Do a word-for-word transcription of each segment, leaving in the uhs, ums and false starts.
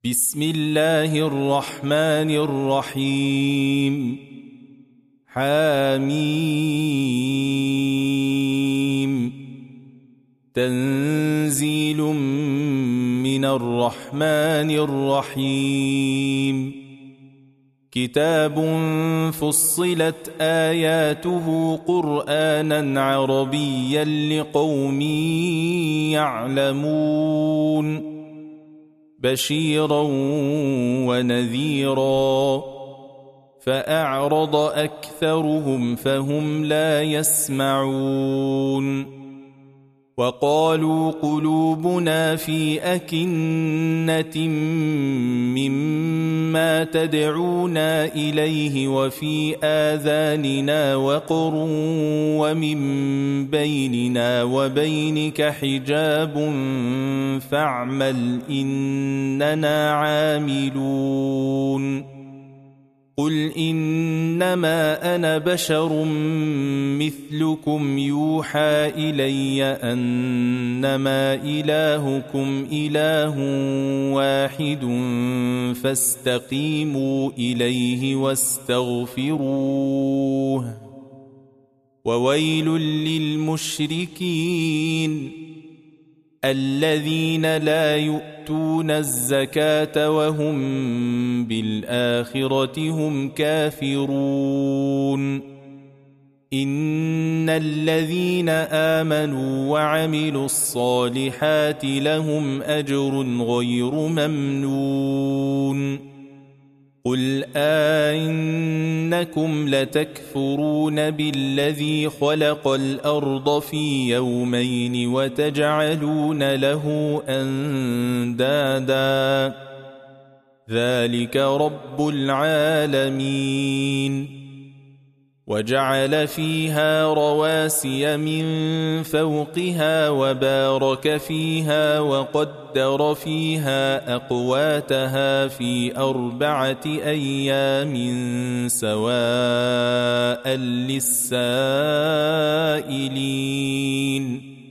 بسم الله الرحمن الرحيم حميم تنزيل من الرحمن الرحيم كتاب فصلت آياته قرآنا عربيا لقوم يعلمون بشيرا ونذيرا فأعرض أكثرهم فهم لا يسمعون وقالوا قلوبنا في أكنة مما تدعونا إليه وفي آذاننا وقر ومن بيننا وبينك حجاب فاعمل إننا عاملون قل إنما أنا بشر مثلكم يوحى إلي أنما إلهكم إله واحد فاستقيموا إليه واستغفروه وويل للمشركين الذين لا يؤتون الزكاة وهم بالآخرة هم كافرون إن الذين آمنوا وعملوا الصالحات لهم أجر غير ممنون قل أئنكم لتكفرون بالذي خلق الأرض في يومين وتجعلون له أندادا ذلك رب العالمين وجعل فيها رواسي من فوقها وبارك فيها وقدر فيها أقواتها في أربعة أيام سواء للسائلين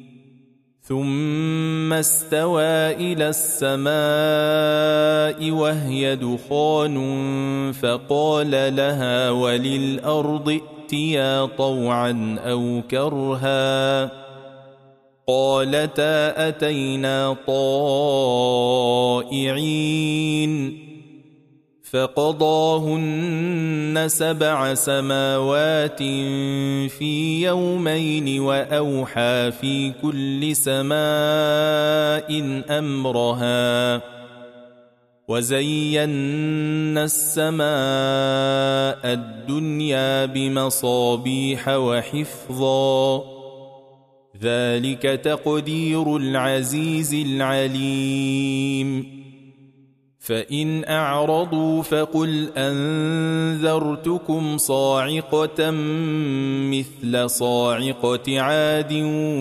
ثم استوى إلى السماء وهي دخان فقال لها وللأرض ائتيا طوعا أو كرها قالتا أتينا طائعين فقضاهن سبع سماوات في يومين وأوحى في كل سماء أمرها وزينا السماء الدنيا بمصابيح وحفظا ذلك تقدير العزيز العليم فإن أعرضوا فقل أنذرتكم صاعقة مثل صاعقة عاد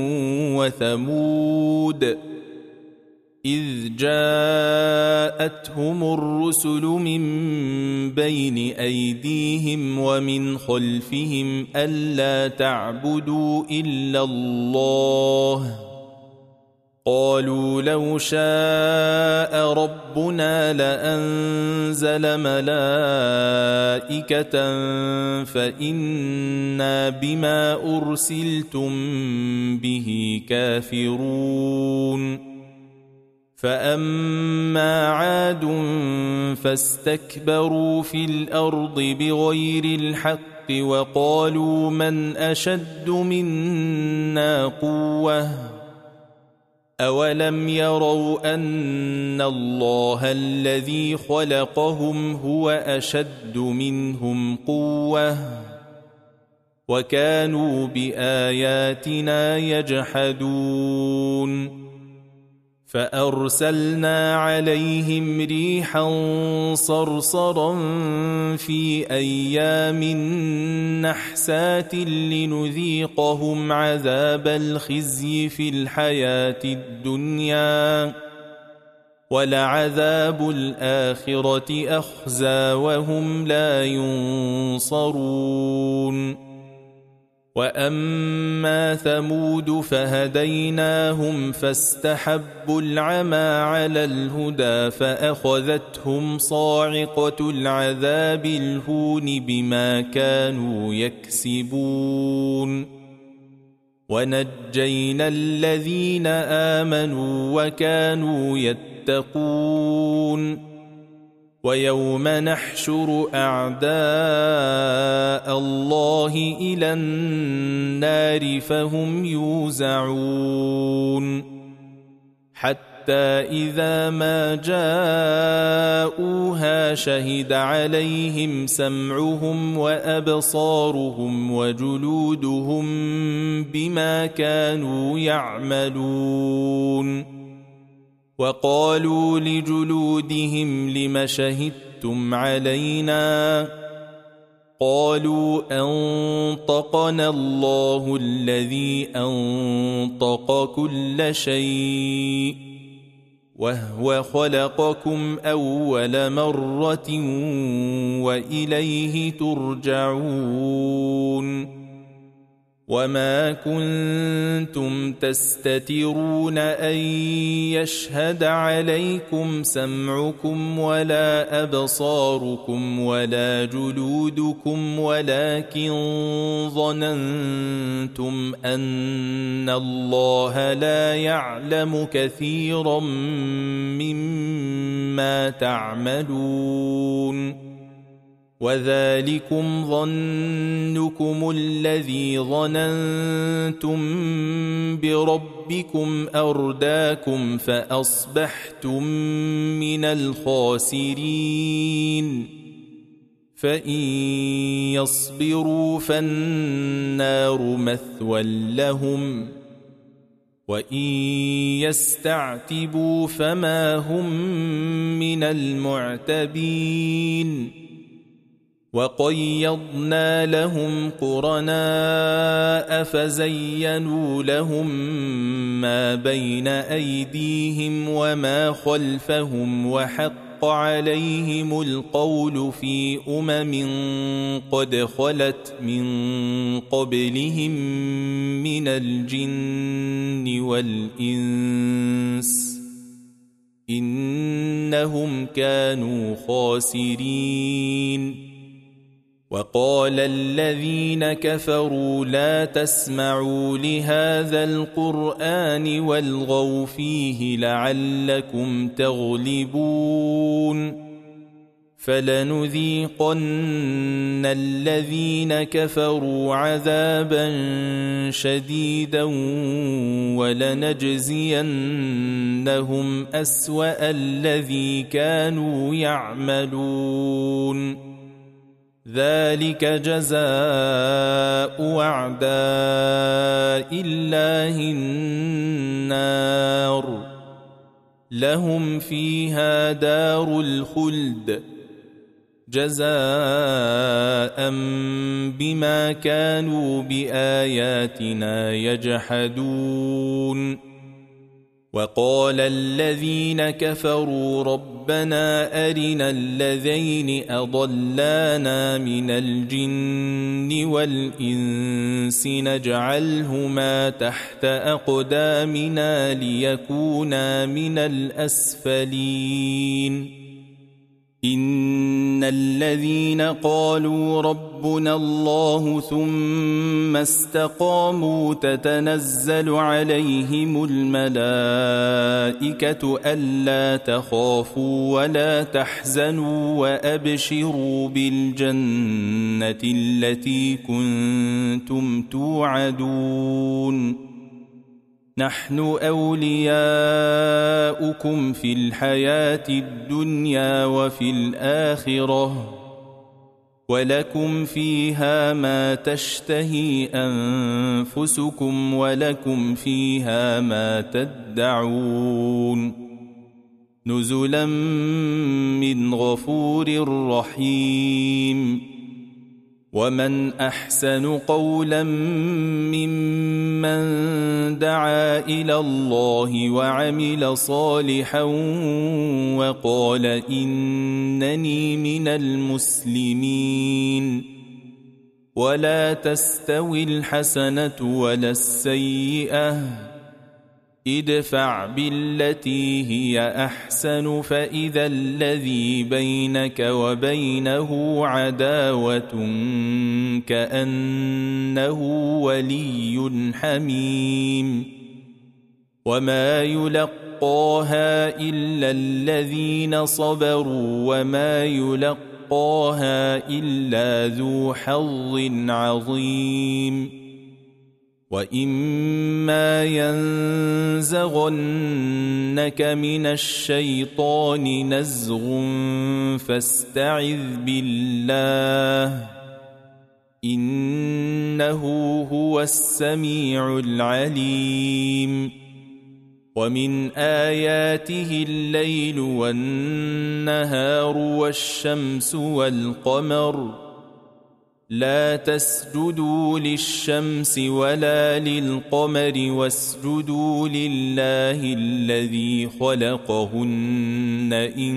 وثمود إذ جاءتهم الرسل من بين أيديهم ومن خلفهم ألا تعبدوا إلا الله قالوا لو شاء ربنا لأنزل ملائكة فإنا بما أرسلتم به كافرون فأما عاد فاستكبروا في الأرض بغير الحق وقالوا من أشد منا قوة أولم يروا أن الله الذي خلقهم هو أشد منهم قوة وكانوا بآياتنا يجحدون فأرسلنا عليهم ريحا صرصرا في أيام نحسات لنذيقهم عذاب الخزي في الحياة الدنيا ولعذاب الآخرة أخزى وهم لا ينصرون وأما ثمود فهديناهم فاستحبوا العمى على الهدى فأخذتهم صاعقة العذاب الهون بما كانوا يكسبون ونجينا الذين آمنوا وكانوا يتقون ويوم نحشر أعداء الله إلى النار فهم يوزعون حتى إذا ما جاءوها شهد عليهم سمعهم وأبصارهم وجلودهم بما كانوا يعملون وقالوا لجلودهم لم شهدتم علينا قالوا أنطقنا الله الذي أنطق كل شيء وهو خلقكم أول مرة وإليه ترجعون وما كنتم تستترون أن يشهد عليكم سمعكم ولا أبصاركم ولا جلودكم ولكن ظننتم أن الله لا يعلم كثيرا مما تعملون وذلكم ظنكم الذي ظننتم بربكم أرداكم فأصبحتم من الخاسرين فإن يصبروا فالنار مثوى لهم وإن يستعتبوا فما هم من المعتبين وقيضنا لهم قرناء فزينوا لهم ما بين أيديهم وما خلفهم وحق عليهم القول في أمم قد خلت من قبلهم من الجن والإنس إنهم كانوا خاسرين وقال الذين كفروا لا تسمعوا لهذا القرآن والغوا فيه لعلكم تغلبون فلنذيقن الذين كفروا عذابا شديدا ولنجزينهم أسوأ الذي كانوا يعملون ذلك جزاء أعداء الله النار لهم فيها دار الخلد جزاء بما كانوا بآياتنا يجحدون وقال الذين كفروا ربنا أرنا الذين أضلانا من الجن والإنس نجعلهما تحت أقدامنا ليكونا من الأسفلين إن الذين قالوا ربنا الله ثم استقاموا تتنزل عليهم الملائكة ألا تخافوا ولا تحزنوا وأبشروا بالجنة التي كنتم توعدون نحن أولياؤكم في الحياة الدنيا وفي الآخرة ولكم فيها ما تشتهي أنفسكم ولكم فيها ما تدعون نزلا من غفور رحيم ومن أحسن قولا ممن دعا إلى الله وعمل صالحا وقال إنني من المسلمين ولا تستوي الحسنة ولا السيئة ادفع بالتي هي أحسن فإذا الذي بينك وبينه عداوة كأنه ولي حميم وما يلقاها إلا الذين صبروا وما يلقاها إلا ذو حظ عظيم وإما ينزغنك من الشيطان نزغ فاستعذ بالله إنه هو السميع العليم ومن آياته الليل والنهار والشمس والقمر لا تسجدوا للشمس ولا للقمر واسجدوا لله الذي خلقهن إن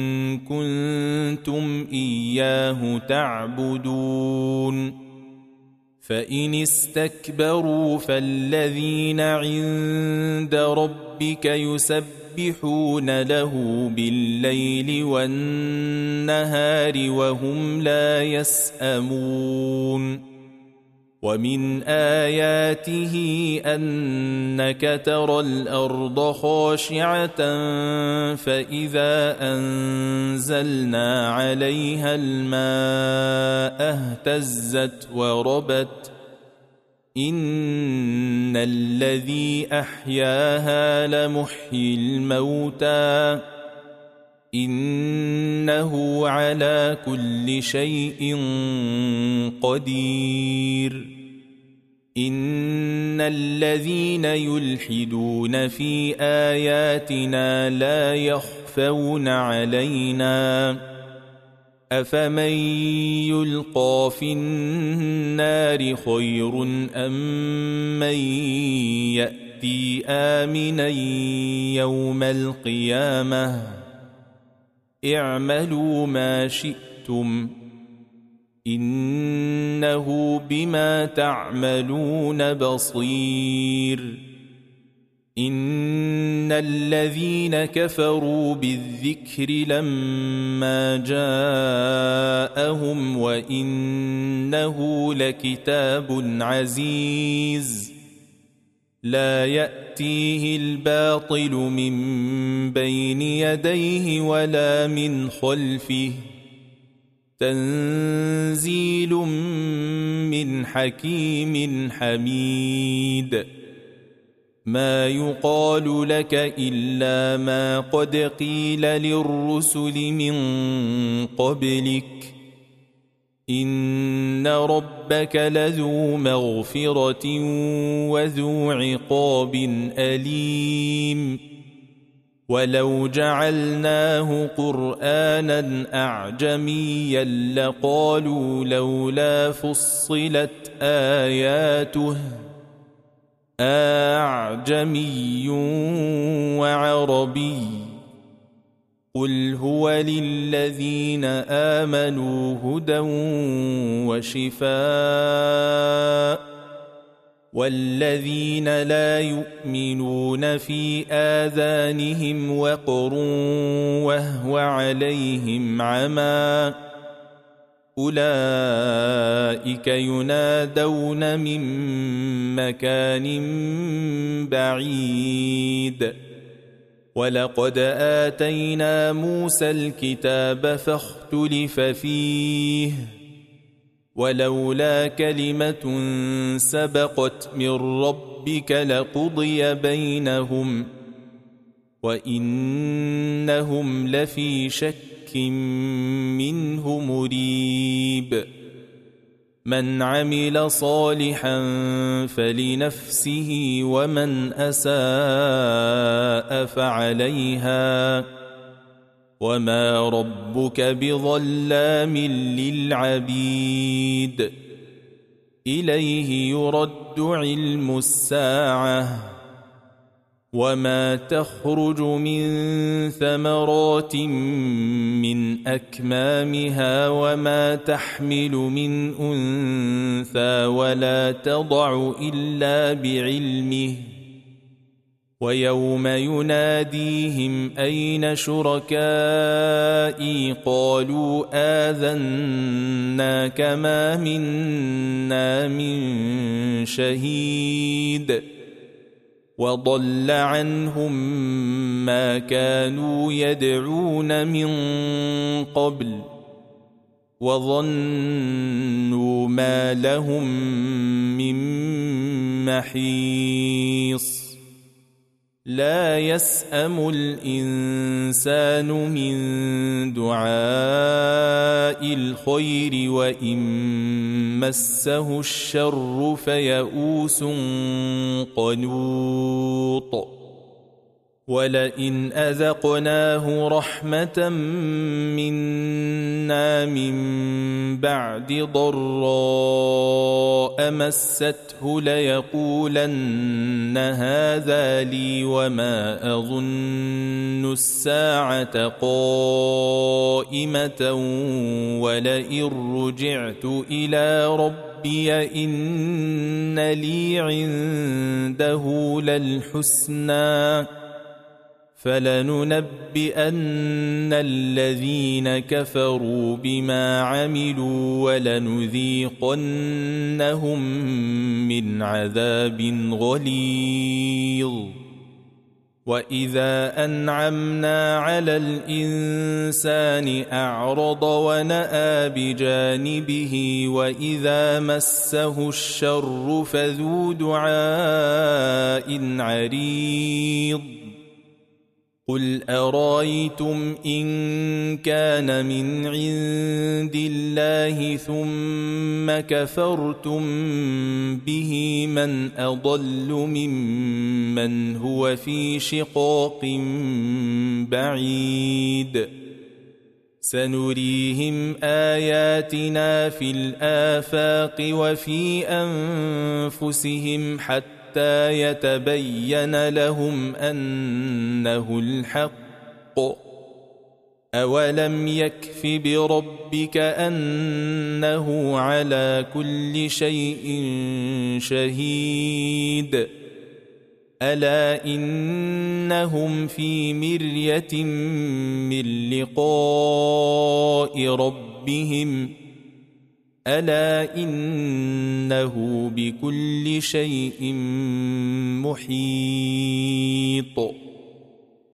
كنتم إياه تعبدون فإن استكبروا فالذين عند ربك يسبحون له بالليل والنهار وهم لا يسأمون ومن آياته أنك ترى الأرض خاشعة فإذا أنزلنا عليها الماء اهتزت وربت إن الذي أحياها لمحيي الموتى إنه على كل شيء قدير إن الذين يلحدون في آياتنا لا يخفون علينا أفمن يلقى في النار خير أم من يأتي آمنا يوم القيامة اعملوا ما شئتم إنه بما تعملون بصير إن الذين كفروا بالذكر لما جاءهم وإنه لكتاب عزيز لا يأتيه الباطل من بين يديه ولا من خلفه تنزيل من حكيم حميد ما يقال لك إلا ما قد قيل للرسل من قبلك إن ربك لذو مغفرة وذو عقاب أليم ولو جعلناه قرآنا أعجميا لقالوا لولا فصلت آياته أعجمي وعربي قل هو للذين آمنوا هدى وشفاء والذين لا يؤمنون في آذانهم وقر وهو عليهم عمى أولئك ينادون من مكان بعيد ولقد آتينا موسى الكتاب فاختلف فيه ولولا كلمة سبقت من ربك لقضي بينهم وإنهم لفي شك منه مريب من عمل صالحا فلنفسه ومن أساء فعليها وما ربك بظلام للعبيد إليه يرد علم الساعة وما تخرج من ثمرات من أكمامها وما تحمل من أنثى ولا تضع إلا بعلمه ويوم يناديهم أين شركائي قالوا آذناك ما منا من شهيد وضل عنهم ما كانوا يدعون من قبل وظنوا ما لهم من محيص لا يسأم الإنسان من دعاء الخير وإن مسه الشر فيئوس قنوط ولئن أذقناه رحمة منا من بعد ضراء مسته ليقولن هذا لي وما أظن الساعة قائمة ولئن رجعت إلى ربي إن لي عنده للحسنى فلننبئن الذين كفروا بما عملوا ولنذيقنهم من عذاب غليظ وإذا أنعمنا على الإنسان أعرض ونأى بجانبه وإذا مسه الشر فذو دعاء عريض قل أرأيتم إن كان من عند الله ثم كفرتم به من أضل ممن هو في شقاق بعيد سنريهم آياتنا في الآفاق وفي أنفسهم حتى حتى يتبين لهم أنه الحق أولم يكف بربك أنه على كل شيء شهيد ألا إنهم في مرية من لقاء ربهم ألا إنه بكل شيء محيط.